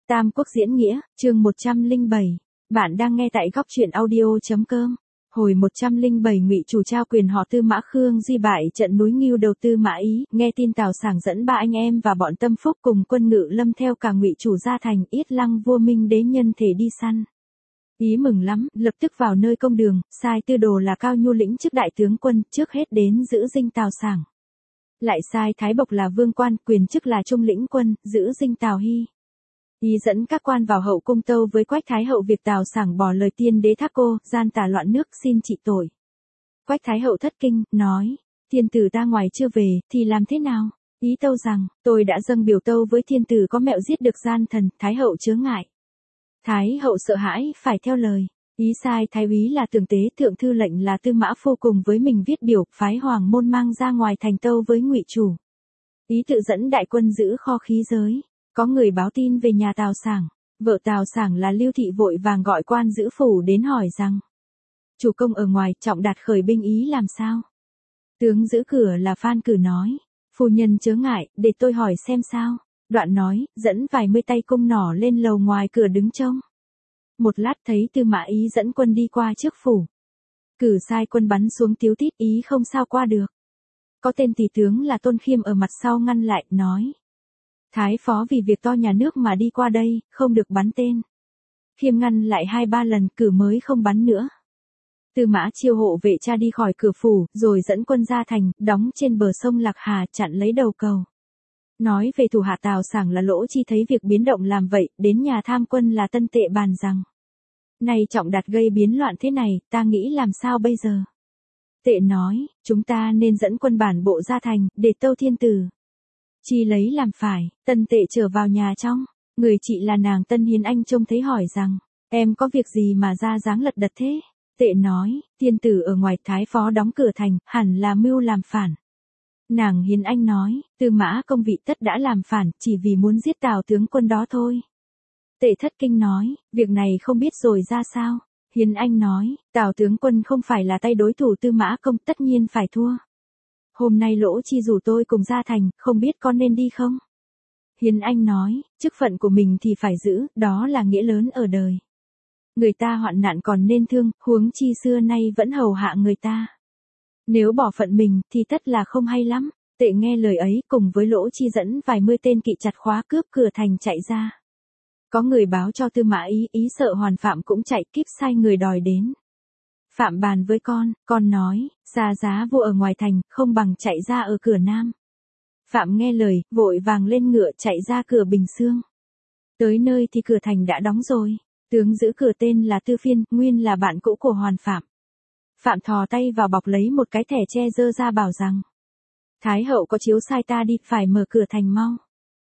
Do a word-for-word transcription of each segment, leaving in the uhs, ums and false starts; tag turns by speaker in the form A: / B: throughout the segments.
A: Tam Quốc diễn nghĩa, chương một trăm lẻ bảy. Bạn đang nghe tại góc truyện audio.com. Hồi một trăm lẻ bảy Ngụy Chủ trao quyền họ Tư Mã Khương Duy bại trận núi Ngưu đầu Tư Mã Ý, nghe tin Tào Sảng dẫn ba anh em và bọn Tâm Phúc cùng quân Ngự Lâm theo cả Ngụy Chủ ra thành, Yết Lăng vua Minh Đế nhân thể đi săn. Ý mừng lắm, lập tức vào nơi công đường, sai Tư Đồ là Cao Nhu lĩnh chức đại tướng quân, trước hết đến giữ dinh Tào Sảng. Lại sai Thái Bộc là Vương Quan, quyền chức là Trung lĩnh quân, giữ dinh Tào Hy. Ý dẫn các quan vào hậu cung tâu với Quách Thái Hậu việc Tào Sảng bỏ lời tiên đế thác cô, gian tà loạn nước, xin trị tội. Quách Thái Hậu thất kinh, nói, thiên tử ta ngoài chưa về, thì làm thế nào? Ý tâu rằng, tôi đã dâng biểu tâu với thiên tử có mẹo giết được gian thần, Thái Hậu chớ ngại. Thái Hậu sợ hãi, phải theo lời. Ý sai Thái úy là Tưởng Tế thượng thư lệnh là Tư Mã Phu cùng với mình viết biểu, phái Hoàng môn mang ra ngoài thành tâu với Ngụy Chủ. Ý tự dẫn đại quân giữ kho khí giới. Có người báo tin về nhà Tào Sảng, vợ Tào Sảng là Lưu Thị vội vàng gọi quan giữ phủ đến hỏi rằng, chủ công ở ngoài, Trọng Đạt khởi binh ý làm sao? Tướng giữ cửa là Phan Cử nói, phu nhân chớ ngại, để tôi hỏi xem sao. Đoạn nói, dẫn vài mươi tay cung nỏ lên lầu ngoài cửa đứng trông. Một lát thấy Tư Mã Ý dẫn quân đi qua trước phủ. Cử sai quân bắn xuống Tiếu Tít, Ý không sao qua được. Có tên tỷ tướng là Tôn Khiêm ở mặt sau ngăn lại, nói, Thái phó vì việc to nhà nước mà đi qua đây, không được bắn tên. Khiêm ngăn lại hai ba lần, Cử mới không bắn nữa. Tư Mã Chiêu hộ vệ cha đi khỏi cửa phủ, rồi dẫn quân ra thành, đóng trên bờ sông Lạc Hà, chặn lấy đầu cầu. Nói về thủ hạ Tào Sảng là Lỗ Chi thấy việc biến động làm vậy, đến nhà tham quân là Tân Tệ bàn rằng, này Trọng Đạt gây biến loạn thế này, ta nghĩ làm sao bây giờ? Tệ nói, chúng ta nên dẫn quân bản bộ ra thành, để tâu thiên tử. Chi lấy làm phải, Tân Tệ trở vào nhà trong, người chị là nàng Tân Hiến Anh trông thấy hỏi rằng, em có việc gì mà ra dáng lật đật thế? Tệ nói, thiên tử ở ngoài, thái phó đóng cửa thành, hẳn là mưu làm phản. Nàng Hiến Anh nói, Tư Mã công vị tất đã làm phản, chỉ vì muốn giết Tào tướng quân đó thôi. Tệ thất kinh nói, việc này không biết rồi ra sao? Hiến Anh nói, Tào tướng quân không phải là tay đối thủ Tư Mã công, tất nhiên phải thua. Hôm nay Lỗ Chi rủ tôi cùng ra thành, không biết con nên đi không? Hiến Anh nói, chức phận của mình thì phải giữ, đó là nghĩa lớn ở đời. Người ta hoạn nạn còn nên thương, huống chi xưa nay vẫn hầu hạ người ta. Nếu bỏ phận mình, thì tất là không hay lắm. Tệ nghe lời ấy, cùng với Lỗ Chi dẫn vài mươi tên kỵ chặt khóa cướp cửa thành chạy ra. Có người báo cho Tư Mã Ý, Ý sợ Hoàn Phạm cũng chạy, kíp sai người đòi đến. Phạm bàn với con, con nói, xa giá vua ở ngoài thành, không bằng chạy ra ở cửa nam. Phạm nghe lời, vội vàng lên ngựa chạy ra cửa Bình Xương. Tới nơi thì cửa thành đã đóng rồi, tướng giữ cửa tên là Tư Phiên, nguyên là bạn cũ của Hoàn Phạm. Phạm thò tay vào bọc lấy một cái thẻ tre dơ ra bảo rằng, Thái hậu có chiếu sai ta đi, phải mở cửa thành mau.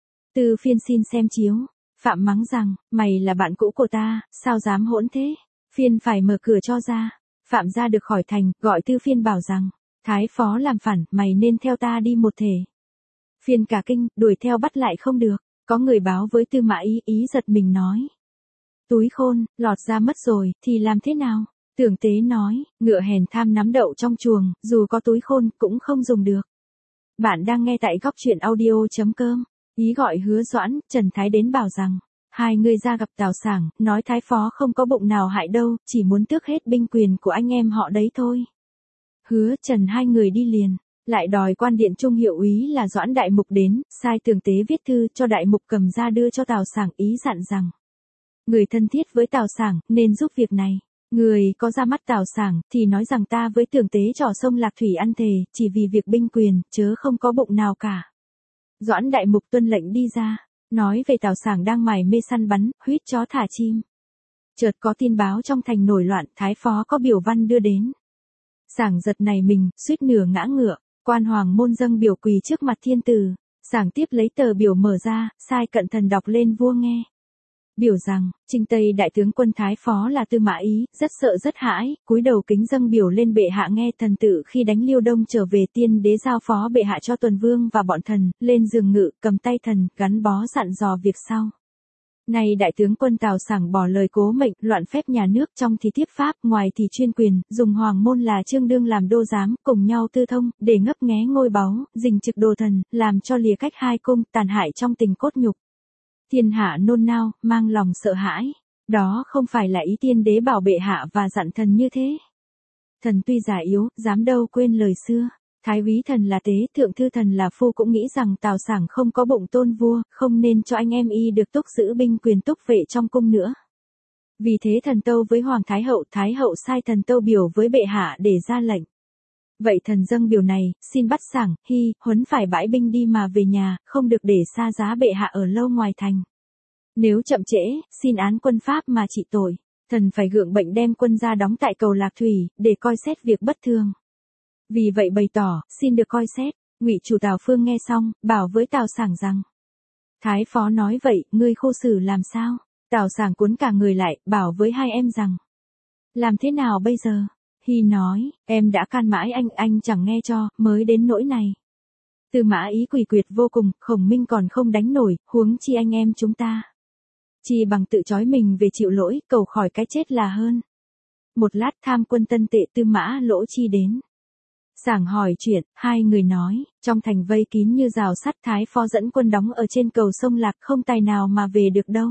A: Tư Phiên xin xem chiếu. Phạm mắng rằng, mày là bạn cũ của ta, sao dám hỗn thế? Phiên phải mở cửa cho ra. Phạm ra được khỏi thành, gọi Tư Phiên bảo rằng, Thái phó làm phản, mày nên theo ta đi một thể. Phiên cả kinh, đuổi theo bắt lại không được. Có người báo với Tư Mã Ý, Ý giật mình nói, túi khôn, lọt ra mất rồi, thì làm thế nào? Tưởng Tế nói, ngựa hèn tham nắm đậu trong chuồng, dù có túi khôn, cũng không dùng được. Bạn đang nghe tại góc truyện audio.com. Ý gọi Hứa Doãn, Trần Thái đến bảo rằng, hai người ra gặp Tào Sảng, nói Thái phó không có bụng nào hại đâu, chỉ muốn tước hết binh quyền của anh em họ đấy thôi. Hứa Trần hai người đi liền, lại đòi quan điện trung hiệu úy là Doãn Đại Mục đến, sai Tưởng Tế viết thư cho Đại Mục cầm ra đưa cho Tào Sảng, ý dặn rằng, người thân thiết với Tào Sảng, nên giúp việc này. Người có ra mắt Tào Sảng, thì nói rằng ta với Tưởng Tế trò sông Lạc Thủy ăn thề, chỉ vì việc binh quyền, chớ không có bụng nào cả. Doãn Đại Mục tuân lệnh đi ra, nói về Tào Sảng đang mải mê săn bắn, huýt chó thả chim. Chợt có tin báo trong thành nổi loạn, thái phó có biểu văn đưa đến. Sảng giật này mình, suýt nửa ngã ngựa, quan hoàng môn dâng biểu quỳ trước mặt thiên tử. Sảng tiếp lấy tờ biểu mở ra, sai cận thần đọc lên vua nghe. Biểu rằng, Trinh Tây đại tướng quân thái phó là Tư Mã Ý, rất sợ rất hãi, cúi đầu kính dâng biểu lên bệ hạ nghe thần tự khi đánh Liêu Đông trở về tiên đế giao phó bệ hạ cho Tuần Vương và bọn thần, lên giường ngự, cầm tay thần, gắn bó dặn dò việc sau. Này đại tướng quân Tào Sảng bỏ lời cố mệnh, loạn phép nhà nước, trong thì tiếp pháp, ngoài thì chuyên quyền, dùng hoàng môn là Trương Đương làm đô giám, cùng nhau tư thông, để ngấp nghé ngôi báu, dình trực đồ thần, làm cho lìa cách hai cung, tàn hại trong tình cốt nhục. Thiên hạ nôn nao, mang lòng sợ hãi. Đó không phải là ý tiên đế bảo bệ hạ và dặn thần như thế. Thần tuy già yếu, dám đâu quên lời xưa. Thái úy thần là tế, thượng thư thần là phu cũng nghĩ rằng Tào Sảng không có bụng tôn vua, không nên cho anh em y được túc giữ binh quyền túc vệ trong cung nữa. Vì thế thần tâu với Hoàng Thái Hậu, Thái Hậu sai thần tâu biểu với bệ hạ để ra lệnh. Vậy thần dâng biểu này, xin bắt Sảng, Hy, Huấn phải bãi binh đi mà về nhà, không được để xa giá bệ hạ ở lâu ngoài thành. Nếu chậm trễ, xin án quân pháp mà trị tội. Thần phải gượng bệnh đem quân ra đóng tại cầu Lạc Thủy, để coi xét việc bất thường. Vì vậy bày tỏ, xin được coi xét. Ngụy chủ Tào Phương nghe xong, bảo với Tào Sảng rằng. Thái phó nói vậy, ngươi khô xử làm sao? Tào Sảng cuốn cả người lại, bảo với hai em rằng. Làm thế nào bây giờ? Hy nói, em đã can mãi anh, anh chẳng nghe cho, mới đến nỗi này. Tư Mã Ý quỷ quyệt vô cùng, Khổng Minh còn không đánh nổi, huống chi anh em chúng ta. Chỉ bằng tự trói mình về chịu lỗi, cầu khỏi cái chết là hơn. Một lát tham quân tân tệ Tư Mã Lỗ Chi đến. Sảng hỏi chuyện, hai người nói, trong thành vây kín như rào sắt, Thái phó dẫn quân đóng ở trên cầu sông Lạc, không tài nào mà về được đâu.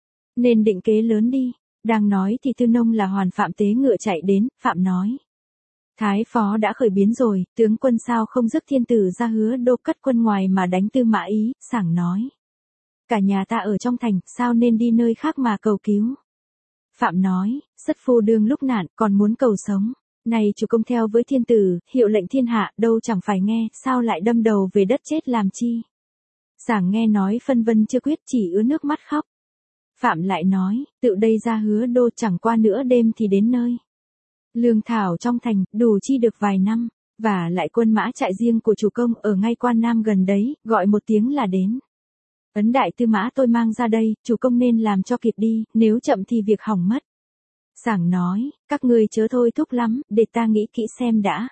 A: Nên định kế lớn đi. Đang nói thì Tư Nông là Hoàn Phạm tế ngựa chạy đến, Phạm nói. Thái phó đã khởi biến rồi, tướng quân sao không rước thiên tử ra Hứa Đô cất quân ngoài mà đánh Tư Mã Ý, Sảng nói. Cả nhà ta ở trong thành, sao nên đi nơi khác mà cầu cứu. Phạm nói, sất phu đương lúc nạn, còn muốn cầu sống. Này chủ công theo với thiên tử, hiệu lệnh thiên hạ, đâu chẳng phải nghe, sao lại đâm đầu về đất chết làm chi. Sảng nghe nói phân vân chưa quyết, chỉ ứa nước mắt khóc. Phạm lại nói, tự đây ra Hứa Đô chẳng qua nửa đêm thì đến nơi. Lương thảo trong thành, đủ chi được vài năm, và lại quân mã trại riêng của chủ công ở ngay Quan Nam gần đấy, gọi một tiếng là đến. Ấn đại tư mã tôi mang ra đây, chủ công nên làm cho kịp đi, nếu chậm thì việc hỏng mất. Sảng nói, các ngươi chớ thôi thúc lắm, để ta nghĩ kỹ xem đã.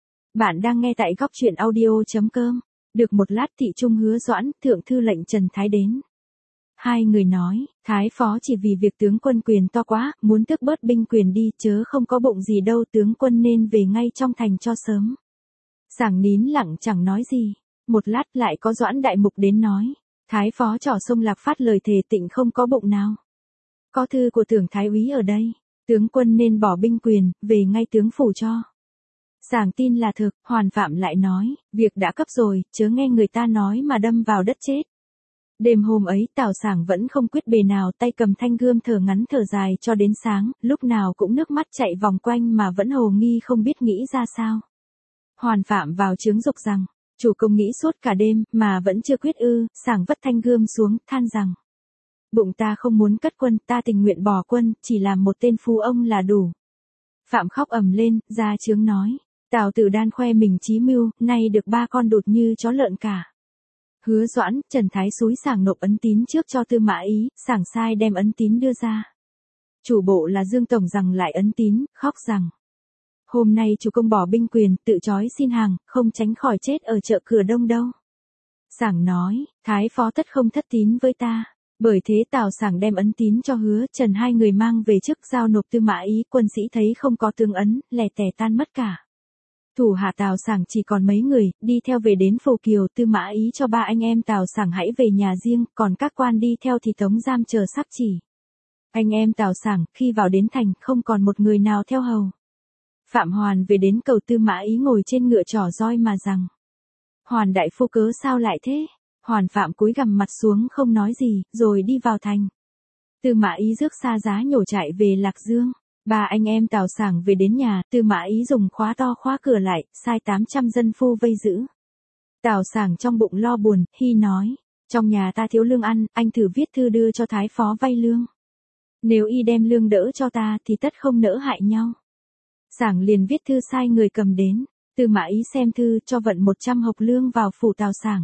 A: Bạn đang nghe tại góc truyện audio chấm com. Được một lát thị trung Hứa Doãn, thượng thư lệnh Trần Thái đến. Hai người nói, Thái phó chỉ vì việc tướng quân quyền to quá, muốn tước bớt binh quyền đi, chớ không có bụng gì đâu, tướng quân nên về ngay trong thành cho sớm. Sảng nín lặng chẳng nói gì. Một lát lại có Doãn đại mục đến nói. Thái phó trỏ sông Lạc phát lời thề tịnh không có bụng nào. Có thư của tưởng thái úy ở đây. Tướng quân nên bỏ binh quyền, về ngay tướng phủ cho. Sảng tin là thực, Hoàn Phạm lại nói, việc đã cấp rồi, chớ nghe người ta nói mà đâm vào đất chết. Đêm hôm ấy Tào Sảng vẫn không quyết bề nào, tay cầm thanh gươm thở ngắn thở dài cho đến sáng, lúc nào cũng nước mắt chạy vòng quanh mà vẫn hồ nghi không biết nghĩ ra sao. Hoàn Phạm vào chướng dục rằng, chủ công nghĩ suốt cả đêm mà vẫn chưa quyết ư. Sảng vất thanh gươm xuống, than rằng. Bụng ta không muốn cất quân, ta tình nguyện bỏ quân, chỉ làm một tên phu ông là đủ. Phạm khóc ầm lên, ra chướng nói. Tào Tử Đan khoe mình trí mưu, nay được ba con đột như chó lợn cả. Hứa Doãn, Trần Thái xúi Sảng nộp ấn tín trước cho Tư Mã Ý, Sảng sai đem ấn tín đưa ra. Chủ bộ là Dương Tổng rằng lại ấn tín, khóc rằng. Hôm nay chủ công bỏ binh quyền, tự trói xin hàng, không tránh khỏi chết ở chợ Cửa Đông đâu. Sảng nói, Thái phó tất không thất tín với ta. Bởi thế Tào Sảng đem ấn tín cho Hứa Trần hai người mang về trước giao nộp Tư Mã Ý, quân sĩ thấy không có tướng ấn, lẻ tẻ tan mất cả. Thủ hạ Tào Sảng chỉ còn mấy người, đi theo về đến Phù Kiều. Tư Mã Ý cho ba anh em Tào Sảng hãy về nhà riêng, còn các quan đi theo thì tống giam chờ sắc chỉ. Anh em Tào Sảng khi vào đến thành không còn một người nào theo hầu. Phạm Hoàn về đến cầu Tư Mã Ý ngồi trên ngựa trỏ roi mà rằng. Hoàn đại phu cớ sao lại thế? Hoàn Phạm cúi gằm mặt xuống không nói gì, rồi đi vào thành. Tư Mã Ý rước xa giá nhổ chạy về Lạc Dương. Ba anh em Tào Sảng về đến nhà, Tư Mã Ý dùng khóa to khóa cửa lại, sai tám trăm dân phu vây giữ. Tào Sảng trong bụng lo buồn, Hy nói, trong nhà ta thiếu lương ăn, anh thử viết thư đưa cho Thái phó vay lương. Nếu y đem lương đỡ cho ta thì tất không nỡ hại nhau. Sảng liền viết thư sai người cầm đến. Tư Mã Ý xem thư cho vận một trăm hộc lương vào phủ Tào Sảng.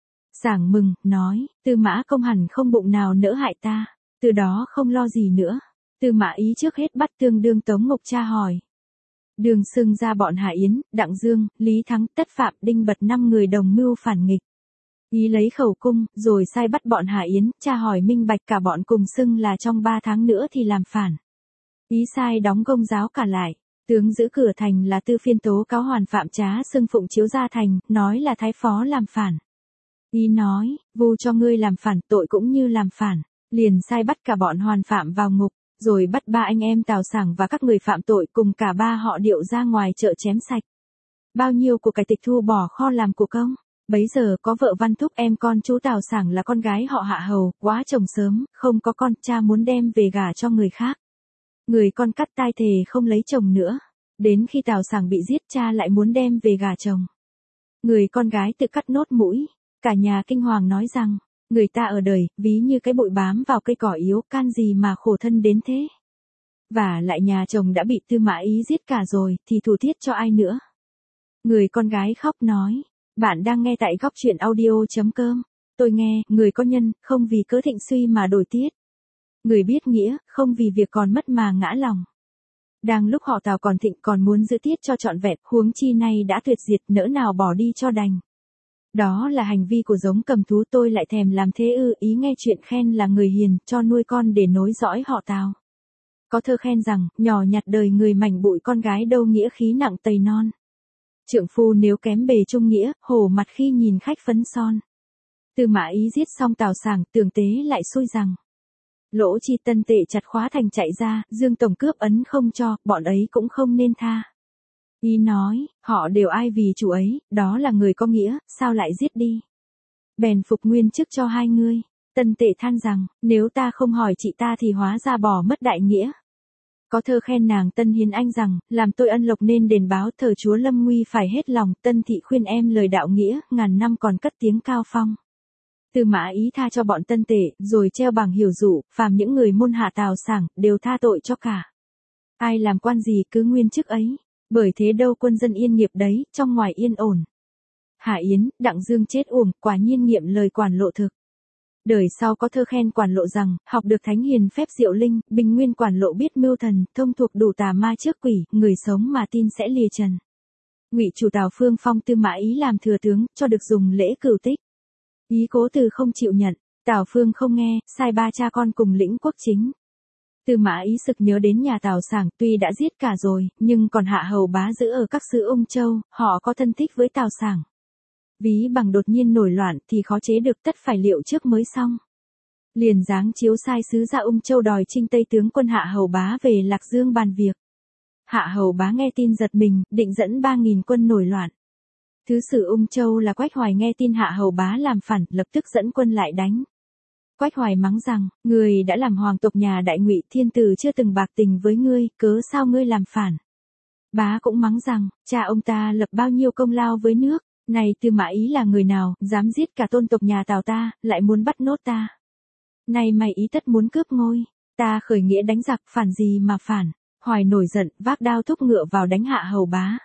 A: Sảng mừng, nói, Tư Mã công hẳn không bụng nào nỡ hại ta, từ đó không lo gì nữa. Tư Mã Ý trước hết bắt tương đương Tống Ngọc tra hỏi. Đường xưng ra bọn Hà Yến, Đặng Dương, Lý Thắng, Tất Phạm, Đinh Bật năm người đồng mưu phản nghịch. Ý lấy khẩu cung, rồi sai bắt bọn Hà Yến, tra hỏi minh bạch cả bọn cùng xưng là trong ba tháng nữa thì làm phản. Ý sai đóng công giáo cả lại. Tướng giữ cửa thành là Tư Phiên tố cáo Hoàn Phạm trá xưng phụng chiếu gia thành, nói là Thái phó làm phản. Ý nói, vu cho ngươi làm phản, tội cũng như làm phản, liền sai bắt cả bọn Hoàn Phạm vào ngục, rồi bắt ba anh em Tào Sảng và các người phạm tội cùng cả ba họ Điệu ra ngoài chợ chém sạch. Bao nhiêu của cải tịch thu bỏ kho làm của công. Bấy giờ có vợ Văn Thúc em con chú Tào Sảng là con gái họ Hạ Hầu, quá chồng sớm, không có con, cha muốn đem về gả cho người khác. Người con cắt tai thề không lấy chồng nữa. Đến khi Tào Sảng bị giết, cha lại muốn đem về gả chồng. Người con gái tự cắt nốt mũi. Cả nhà kinh hoàng nói rằng, người ta ở đời, ví như cái bụi bám vào cây cỏ yếu, can gì mà khổ thân đến thế. Và lại nhà chồng đã bị Tư Mã Ý giết cả rồi, thì thủ thiết cho ai nữa. Người con gái khóc nói, bạn đang nghe tại góc truyện audio.com. Tôi nghe, người có nhân, không vì cớ thịnh suy mà đổi tiết. Người biết nghĩa, không vì việc còn mất mà ngã lòng. Đang lúc họ Tào còn thịnh còn muốn giữ tiết cho trọn vẹn, huống chi nay đã tuyệt diệt, nỡ nào bỏ đi cho đành. Đó là hành vi của giống cầm thú, tôi lại thèm làm thế ư? Ý nghe chuyện khen là người hiền, cho nuôi con để nối dõi họ Tào. Có thơ khen rằng, nhỏ nhặt đời người mảnh bụi, con gái đâu nghĩa khí nặng tầy non. Trượng phu nếu kém bề trung nghĩa, hổ mặt khi nhìn khách phấn son. Tư Mã Ý giết xong Tào Sảng, Tường Tế lại xui rằng. Lỗ Chi Tân tệ chặt khóa thành chạy ra, Dương Tổng cướp ấn không cho, bọn ấy cũng không nên tha. Ý nói, họ đều ai vì chủ ấy, đó là người có nghĩa, sao lại giết đi. Bèn phục nguyên chức cho hai ngươi. Tân tệ than rằng, nếu ta không hỏi chị ta thì hóa ra bỏ mất đại nghĩa. Có thơ khen nàng Tân Hiến Anh rằng, làm tôi ân lộc nên đền báo, thờ chúa lâm nguy phải hết lòng. Tân thị khuyên em lời đạo nghĩa, ngàn năm còn cất tiếng cao phong. Tư Mã Ý tha cho bọn Tân tệ, rồi treo bảng hiểu dụ, phàm những người môn hạ Tào Sảng, đều tha tội cho cả. Ai làm quan gì cứ nguyên chức ấy, bởi thế đâu quân dân yên nghiệp đấy, trong ngoài yên ổn. Hạ Yến, Đặng Dương chết uổng, quả nhiên nghiệm lời quản lộ thực. Đời sau có thơ khen quản lộ rằng, học được thánh hiền phép diệu linh, bình nguyên quản lộ biết mưu thần, thông thuộc đủ tà ma trước quỷ, người sống mà tin sẽ lìa trần. Ngụy chủ Tào Phương phong Tư Mã Ý làm thừa tướng, cho được dùng lễ cửu tích. Ý cố từ không chịu nhận, Tào Phương không nghe, sai ba cha con cùng lĩnh quốc chính. Tư Mã Ý sực nhớ đến nhà Tào Sảng, tuy đã giết cả rồi, nhưng còn Hạ Hầu Bá giữ ở các xứ Ung Châu, họ có thân thích với Tào Sảng. Ví bằng đột nhiên nổi loạn thì khó chế được, tất phải liệu trước mới xong. Liền giáng chiếu sai sứ ra Ung Châu đòi trinh Tây tướng quân Hạ Hầu Bá về Lạc Dương bàn việc. Hạ Hầu Bá nghe tin giật mình, định dẫn ba nghìn quân nổi loạn. Thứ sử Ung Châu là Quách Hoài nghe tin Hạ Hầu Bá làm phản, lập tức dẫn quân lại đánh. Quách Hoài mắng rằng, người đã làm hoàng tộc nhà Đại Ngụy, thiên tử chưa từng bạc tình với ngươi, cớ sao ngươi làm phản. Bá cũng mắng rằng, cha ông ta lập bao nhiêu công lao với nước, này Tư Mã Ý là người nào, dám giết cả tôn tộc nhà Tào ta, lại muốn bắt nốt ta. Này mày Ý tất muốn cướp ngôi, ta khởi nghĩa đánh giặc, phản gì mà phản. Hoài nổi giận, vác đao thúc ngựa vào đánh Hạ Hầu Bá.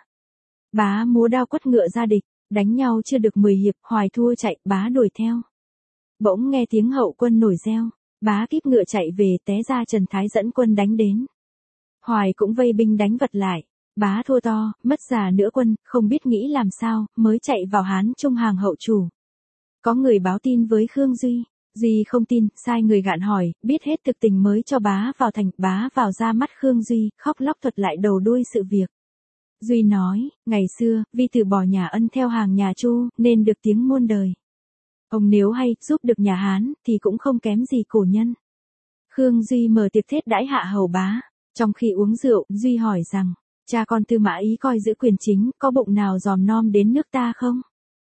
A: Bá múa đao quất ngựa ra địch, đánh nhau chưa được mười hiệp, Hoài thua chạy, Bá đuổi theo. Bỗng nghe tiếng hậu quân nổi reo, Bá kíp ngựa chạy về, té ra Trần Thái dẫn quân đánh đến. Hoài cũng vây binh đánh vật lại, Bá thua to, mất già nửa quân, không biết nghĩ làm sao, mới chạy vào Hán Trung hàng hậu chủ. Có người báo tin với Khương Duy, Duy không tin, sai người gạn hỏi, biết hết thực tình mới cho Bá vào thành. Bá vào ra mắt Khương Duy, khóc lóc thuật lại đầu đuôi sự việc. Duy nói, ngày xưa, vì từ bỏ nhà Ân theo hàng nhà Chu, nên được tiếng muôn đời. Ông nếu hay, giúp được nhà Hán, thì cũng không kém gì cổ nhân. Khương Duy mở tiệc thết đãi Hạ Hầu Bá. Trong khi uống rượu, Duy hỏi rằng, cha con Tư Mã Ý coi giữ quyền chính, có bụng nào dòm nom đến nước ta không?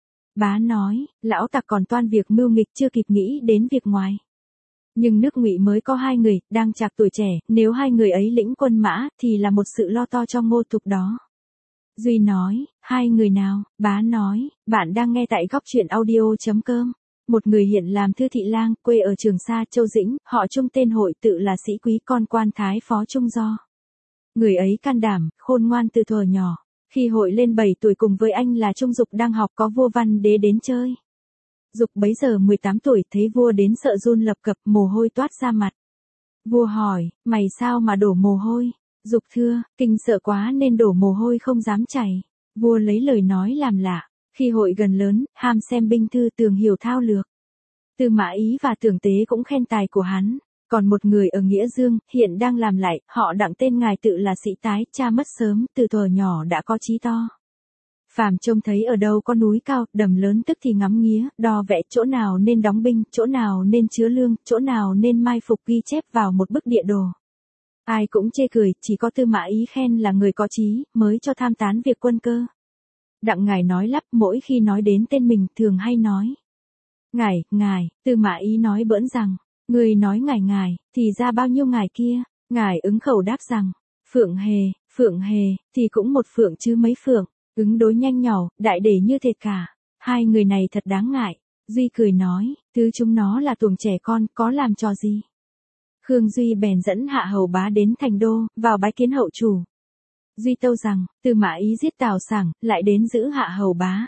A: Bá nói, lão tặc còn toan việc mưu nghịch, chưa kịp nghĩ đến việc ngoài. Nhưng nước Ngụy mới có hai người, đang chạc tuổi trẻ, nếu hai người ấy lĩnh quân mã, thì là một sự lo to cho Ngô Thục đó. Duy nói, hai người nào? Bá nói, bạn đang nghe tại góc truyện audio.com. Một người hiện làm thư thị lang, quê ở Trường Sa, Châu Dĩnh, họ Trung tên Hội, tự là sĩ quý, con quan thái phó Trung do. Người ấy can đảm, khôn ngoan từ thuở nhỏ. Khi Hội lên bảy tuổi cùng với anh là Trung Dục đang học, có vua Văn Đế đến chơi. Dục bấy giờ mười tám tuổi, thấy vua đến sợ run lập cập, mồ hôi toát ra mặt. Vua hỏi, mày sao mà đổ mồ hôi? Dục thưa, kinh sợ quá nên đổ mồ hôi không dám chảy. Vua lấy lời nói làm lạ. Khi Hội gần lớn, ham xem binh thư, tường hiểu thao lược. Tư Mã Ý và Tưởng Tế cũng khen tài của hắn. Còn một người ở Nghĩa Dương, hiện đang làm lại, họ Đặng tên ngài tự là Sĩ Tái, cha mất sớm, từ thuở nhỏ đã có chí to. Phàm trông thấy ở đâu có núi cao, đầm lớn tức thì ngắm nghía, đo vẽ chỗ nào nên đóng binh, chỗ nào nên chứa lương, chỗ nào nên mai phục ghi chép vào một bức địa đồ. Ai cũng chê cười, chỉ có Tư Mã Ý khen là người có trí, mới cho tham tán việc quân cơ. Đặng ngài nói lắp, mỗi khi nói đến tên mình thường hay nói. Ngài, ngài, Tư Mã Ý nói bỡn rằng, người nói ngài ngài, thì ra bao nhiêu ngài kia, ngài ứng khẩu đáp rằng, Phượng Hề, Phượng Hề, thì cũng một phượng chứ mấy phượng, ứng đối nhanh nhỏ, đại để như thệt cả, hai người này thật đáng ngại. Duy cười nói, thứ chúng nó là tuồng trẻ con, có làm trò gì. Khương Duy bèn dẫn Hạ Hầu Bá đến thành đô, vào bái kiến hậu chủ. Duy tâu rằng, Tư Mã Ý giết Tào Sảng, lại đến giữ Hạ Hầu Bá.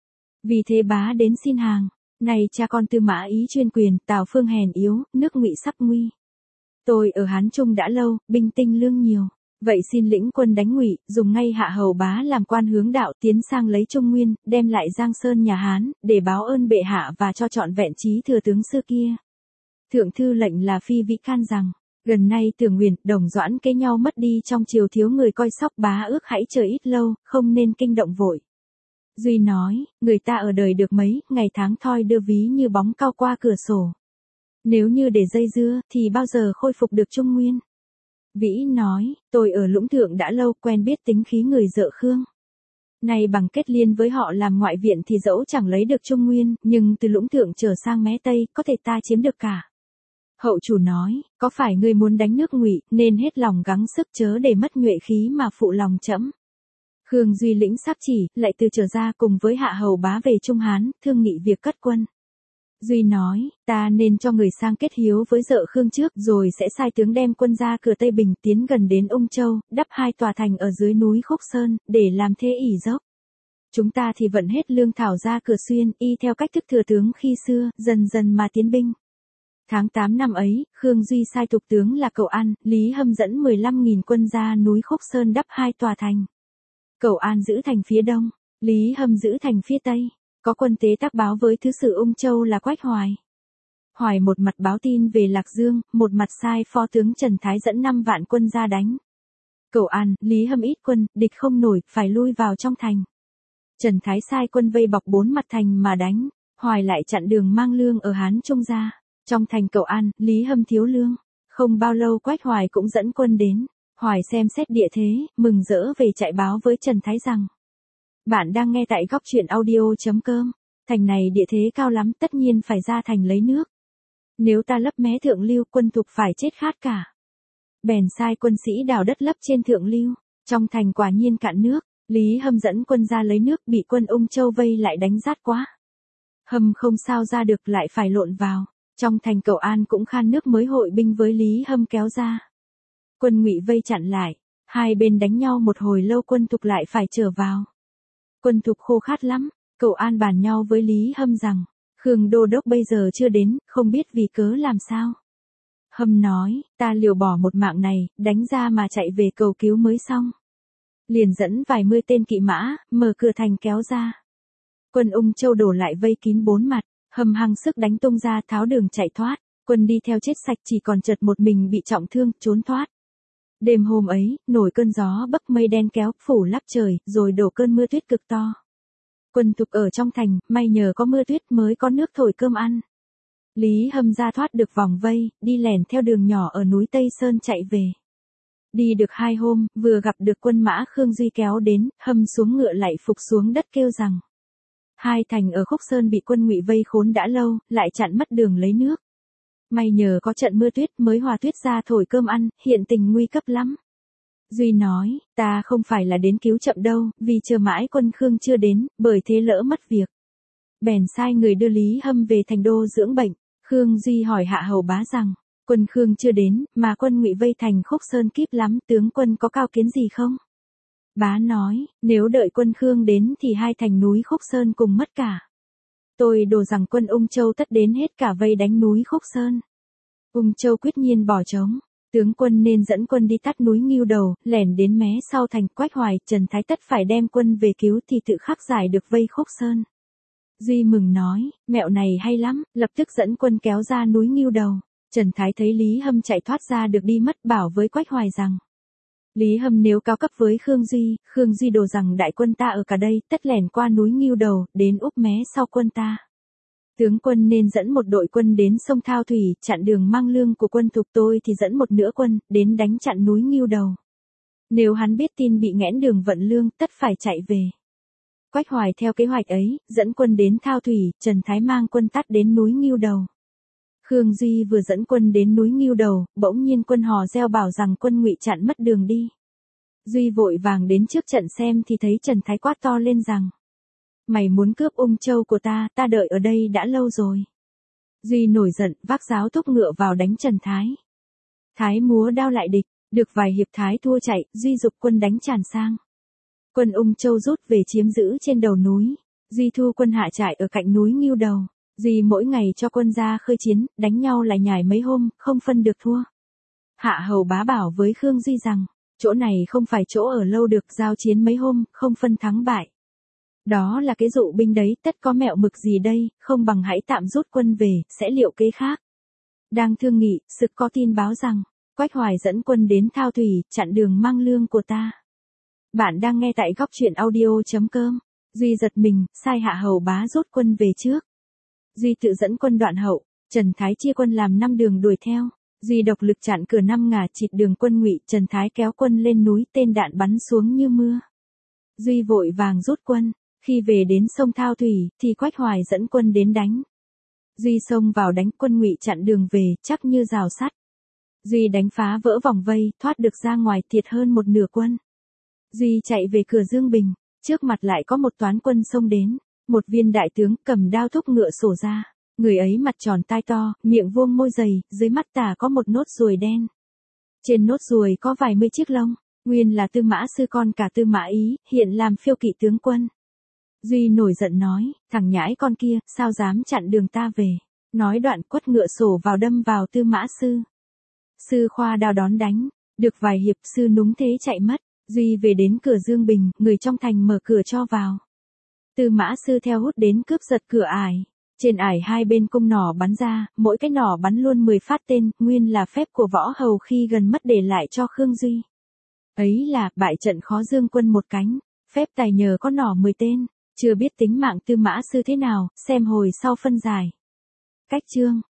A: Vì thế bá đến xin hàng, này cha con Tư Mã Ý chuyên quyền, Tào Phương hèn yếu, nước Ngụy sắp nguy. Tôi ở Hán Trung đã lâu, binh tinh lương nhiều, vậy xin lĩnh quân đánh Ngụy, dùng ngay Hạ Hầu Bá làm quan hướng đạo, tiến sang lấy Trung Nguyên, đem lại Giang Sơn nhà Hán, để báo ơn bệ hạ và cho trọn vẹn chí thừa tướng xưa kia. Thượng thư lệnh là Phi Vĩ can rằng, gần nay Tưởng Nguyền, Đồng Doãn kế nhau mất đi trong triều, thiếu người coi sóc, bá ước hãy chờ ít lâu, không nên kinh động vội. Duy nói, người ta ở đời được mấy, ngày tháng thoi đưa ví như bóng cao qua cửa sổ. Nếu như để dây dưa, thì bao giờ khôi phục được Trung Nguyên? Vĩ nói, tôi ở Lũng Thượng đã lâu, quen biết tính khí người Dợ Khương. Nay bằng kết liên với họ làm ngoại viện thì dẫu chẳng lấy được Trung Nguyên, nhưng từ Lũng Thượng trở sang Mé Tây, có thể ta chiếm được cả. Hậu chủ nói, có phải ngươi muốn đánh nước Ngụy, nên hết lòng gắng sức chớ để mất nhuệ khí mà phụ lòng trẫm. Khương Duy lĩnh sắc chỉ, lại từ trở ra cùng với Hạ Hầu Bá về Trung Hán, thương nghị việc cất quân. Duy nói, ta nên cho người sang kết hiếu với Dợ Khương trước, rồi sẽ sai tướng đem quân ra cửa Tây Bình, tiến gần đến Ung Châu, đắp hai tòa thành ở dưới núi Khúc Sơn, để làm thế ỷ dốc. Chúng ta thì vận hết lương thảo ra cửa Xuyên, y theo cách thức thừa tướng khi xưa, dần dần mà tiến binh. Tháng tám năm ấy, Khương Duy sai tục tướng là Cậu An, Lý Hâm dẫn mười lăm nghìn quân ra núi Khúc Sơn đắp hai tòa thành. Cậu An giữ thành phía đông, Lý Hâm giữ thành phía tây. Có quân tế tác báo với thứ sử Ung Châu là Quách Hoài. Hoài một mặt báo tin về Lạc Dương, một mặt sai phó tướng Trần Thái dẫn năm vạn quân ra đánh. Cậu An, Lý Hâm ít quân, địch không nổi, phải lui vào trong thành. Trần Thái sai quân vây bọc bốn mặt thành mà đánh, Hoài lại chặn đường mang lương ở Hán Trung ra. Trong thành Cậu An, Lý Hâm thiếu lương. Không bao lâu Quách Hoài cũng dẫn quân đến. Hoài xem xét địa thế, mừng rỡ về chạy báo với Trần Thái rằng. Bạn đang nghe tại góc truyện audio.com. Thành này địa thế cao lắm, tất nhiên phải ra thành lấy nước. Nếu ta lấp mé Thượng Lưu, quân Thục phải chết khát cả. Bèn sai quân sĩ đào đất lấp trên Thượng Lưu. Trong thành quả nhiên cạn nước. Lý Hâm dẫn quân ra lấy nước, bị quân Ung Châu vây lại đánh rát quá. Hâm không sao ra được, lại phải lộn vào. Trong thành Cậu An cũng khan nước, mới hội binh với Lý Hâm kéo ra. Quân Ngụy vây chặn lại, hai bên đánh nhau một hồi lâu, quân Thục lại phải trở vào. Quân Thục khô khát lắm, Cậu An bàn nhau với Lý Hâm rằng, Khương Đô Đốc bây giờ chưa đến, không biết vì cớ làm sao. Hâm nói, ta liều bỏ một mạng này, đánh ra mà chạy về cầu cứu mới xong. Liền dẫn vài mươi tên kỵ mã, mở cửa thành kéo ra. Quân Ung Châu đổ lại vây kín bốn mặt, Hâm hăng sức đánh tung ra, tháo đường chạy thoát. Quân đi theo chết sạch, chỉ còn chợt một mình bị trọng thương, trốn thoát. Đêm hôm ấy, nổi cơn gió bấc mây đen kéo, phủ lấp trời, rồi đổ cơn mưa tuyết cực to. Quân Thục ở trong thành, may nhờ có mưa tuyết mới có nước thổi cơm ăn. Lý Hâm ra thoát được vòng vây, đi lẻn theo đường nhỏ ở núi Tây Sơn chạy về. Đi được hai hôm, vừa gặp được quân mã Khương Duy kéo đến, Hâm xuống ngựa lạy phục xuống đất kêu rằng. Hai thành ở Khúc Sơn bị quân Ngụy vây khốn đã lâu, lại chặn mất đường lấy nước. May nhờ có trận mưa tuyết mới hòa tuyết ra thổi cơm ăn, hiện tình nguy cấp lắm. Duy nói, ta không phải là đến cứu chậm đâu, vì chờ mãi quân Khương chưa đến, bởi thế lỡ mất việc. Bèn sai người đưa Lý Hâm về thành đô dưỡng bệnh. Khương Duy hỏi Hạ Hầu Bá rằng, quân Khương chưa đến, mà quân Ngụy vây thành Khúc Sơn kíp lắm, tướng quân có cao kiến gì không? Bá nói, nếu đợi quân Khương đến thì hai thành núi Khúc Sơn cùng mất cả. Tôi đồ rằng quân Ung Châu tất đến hết cả vây đánh núi Khúc Sơn. Ung Châu quyết nhiên bỏ trống. Tướng quân nên dẫn quân đi tắt núi Ngưu Đầu, lẻn đến mé sau thành. Quách Hoài, Trần Thái tất phải đem quân về cứu thì tự khắc giải được vây Khúc Sơn. Duy mừng nói, mẹo này hay lắm, lập tức dẫn quân kéo ra núi Ngưu Đầu. Trần Thái thấy Lý Hâm chạy thoát ra được đi mất, bảo với Quách Hoài rằng. Lý Hâm nếu cáo cấp với Khương Duy, Khương Duy đồ rằng đại quân ta ở cả đây, tất lẻn qua núi Ngưu Đầu, đến úp mé sau quân ta. Tướng quân nên dẫn một đội quân đến sông Thao Thủy, chặn đường mang lương của quân Thục, tôi thì dẫn một nửa quân, đến đánh chặn núi Ngưu Đầu. Nếu hắn biết tin bị nghẽn đường vận lương, tất phải chạy về. Quách Hoài theo kế hoạch ấy, dẫn quân đến Thao Thủy, Trần Thái mang quân tắt đến núi Ngưu Đầu. Khương Duy vừa dẫn quân đến núi Ngưu Đầu, bỗng nhiên quân hò reo bảo rằng quân Ngụy chặn mất đường đi. Duy vội vàng đến trước trận xem thì thấy Trần Thái quát to lên rằng: mày muốn cướp Ung Châu của ta, ta đợi ở đây đã lâu rồi. Duy nổi giận, vác giáo thúc ngựa vào đánh Trần Thái. Thái múa đao lại địch, được vài hiệp Thái thua chạy, Duy giục quân đánh tràn sang. Quân Ung Châu rút về chiếm giữ trên đầu núi. Duy thu quân hạ trại ở cạnh núi Ngưu Đầu. Duy mỗi ngày cho quân ra khơi chiến, đánh nhau lại nhảy mấy hôm, không phân được thua. Hạ hầu bá bảo với Khương Duy rằng, chỗ này không phải chỗ ở lâu được, giao chiến mấy hôm, không phân thắng bại. Đó là cái dụ binh đấy, tất có mẹo mực gì đây, không bằng hãy tạm rút quân về, sẽ liệu kế khác. Đang thương nghị, sực có tin báo rằng, Quách Hoài dẫn quân đến Thao Thủy, chặn đường mang lương của ta. Bạn đang nghe tại góc truyện audio chấm com. Duy giật mình, sai hạ hầu bá rút quân về trước. Duy tự dẫn quân đoạn hậu, Trần Thái chia quân làm năm đường đuổi theo. Duy độc lực chặn cửa năm ngả chịt đường quân Ngụy, Trần Thái kéo quân lên núi, tên đạn bắn xuống như mưa. Duy vội vàng rút quân, khi về đến sông Thao Thủy, thì Quách Hoài dẫn quân đến đánh. Duy xông vào đánh, quân Ngụy chặn đường về, chắc như rào sắt. Duy đánh phá vỡ vòng vây, thoát được ra ngoài, thiệt hơn một nửa quân. Duy chạy về cửa Dương Bình, trước mặt lại có một toán quân xông đến. Một viên đại tướng cầm đao thúc ngựa sổ ra. Người ấy mặt tròn tai to, miệng vuông môi dày, dưới mắt tà có một nốt ruồi đen. Trên nốt ruồi có vài mươi chiếc lông, nguyên là Tư Mã Sư con cả Tư Mã Ý, hiện làm phiêu kỵ tướng quân. Duy nổi giận nói, thằng nhãi con kia, sao dám chặn đường ta về. Nói đoạn quất ngựa sổ vào đâm vào Tư Mã Sư. Sư khoa đao đón đánh, được vài hiệp Sư núng thế chạy mất. Duy về đến cửa Dương Bình, người trong thành mở cửa cho vào. Tư Mã Sư theo hút đến cướp giật cửa ải. Trên ải hai bên cung nỏ bắn ra, mỗi cái nỏ bắn luôn mười phát tên, nguyên là phép của võ hầu khi gần mất để lại cho Khương Duy. Ấy là, bại trận khó dương quân một cánh, phép tài nhờ có nỏ mười tên, chưa biết tính mạng Tư Mã Sư thế nào, xem hồi sau phân giải. Cách chương